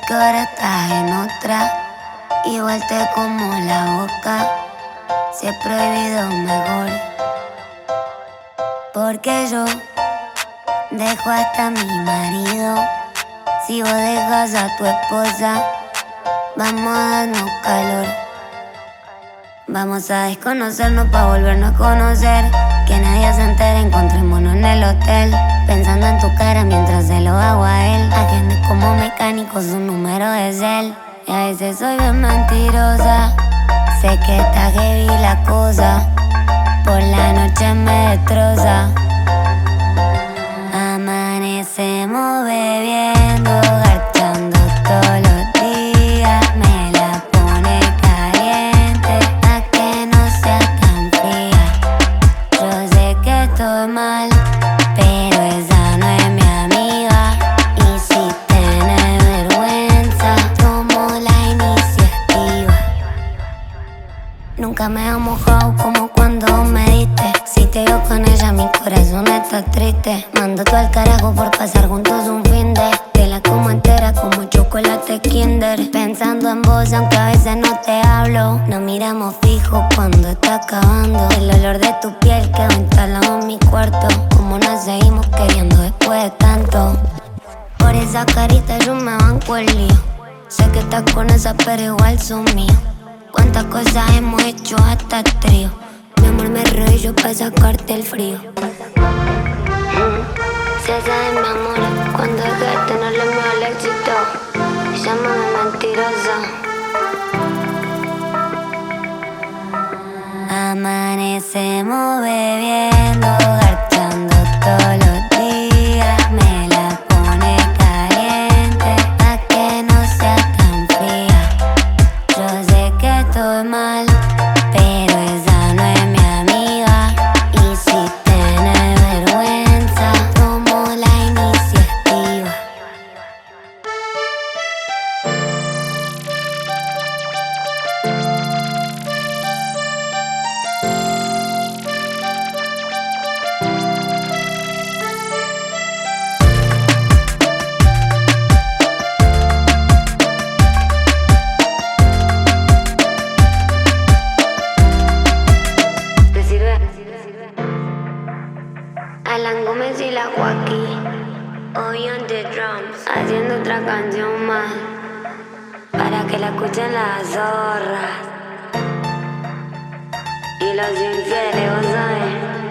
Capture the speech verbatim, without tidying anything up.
que ahora estás en otra. Igual te como la boca. Si es prohibido mejor. Porque yo dejo hasta a mi marido. Si vos dejas a tu esposa, vamos a darnos calor. Vamos a desconocernos pa' volvernos a conocer. Que nadie se entere, encontrémonos en el hotel. Pensando en tu cara mientras se lo hago a él. Agende como mecánico, su número es él. Y a veces soy bien mentirosa. Sé que está heavy la cosa. Por la noche me destroza. Amanecemos bebiendo, garchando todos los días. Me la pone caliente, a que no sea tan fría. Yo sé que estoy mal, pero esa no es mi amiga. Y si tienes vergüenza, tomo la iniciativa. Nunca me he mojado como cuando me diste. Si te veo con ella, mi corazón está triste. Mando todo al carajo por pasar juntos un fin de. Te la como entera como chocolate Kinder. Pensando en vos aunque a veces no te hablo. Nos miramos fijo cuando está acabando. El olor de tu piel quedó instalado en mi cuarto. Como nos seguimos queriendo después de tanto. Por esa carita yo me banco el lío. Sé que estás con esa pero igual son míos. Cuántas cosas hemos hecho hasta trío. Mi amor me rollo pa' sacarte el frío. mm. Se sabe mi amor, cuando deje de tenerle miedo al éxito, llámame mentirosa. Amanecemos bebiendo, garchando todos los días. Me la pone caliente, pa' que no sea tan fría. Yo sé que estoy mal, pero esa no es mi amiga. Y si tienes vergüenza, tomo la iniciativa. ¿Te sirve? Alan Gómez y la Joaquín, hoy on the drums, haciendo otra canción más, para que la escuchen las zorras y los infieles, vos sabes.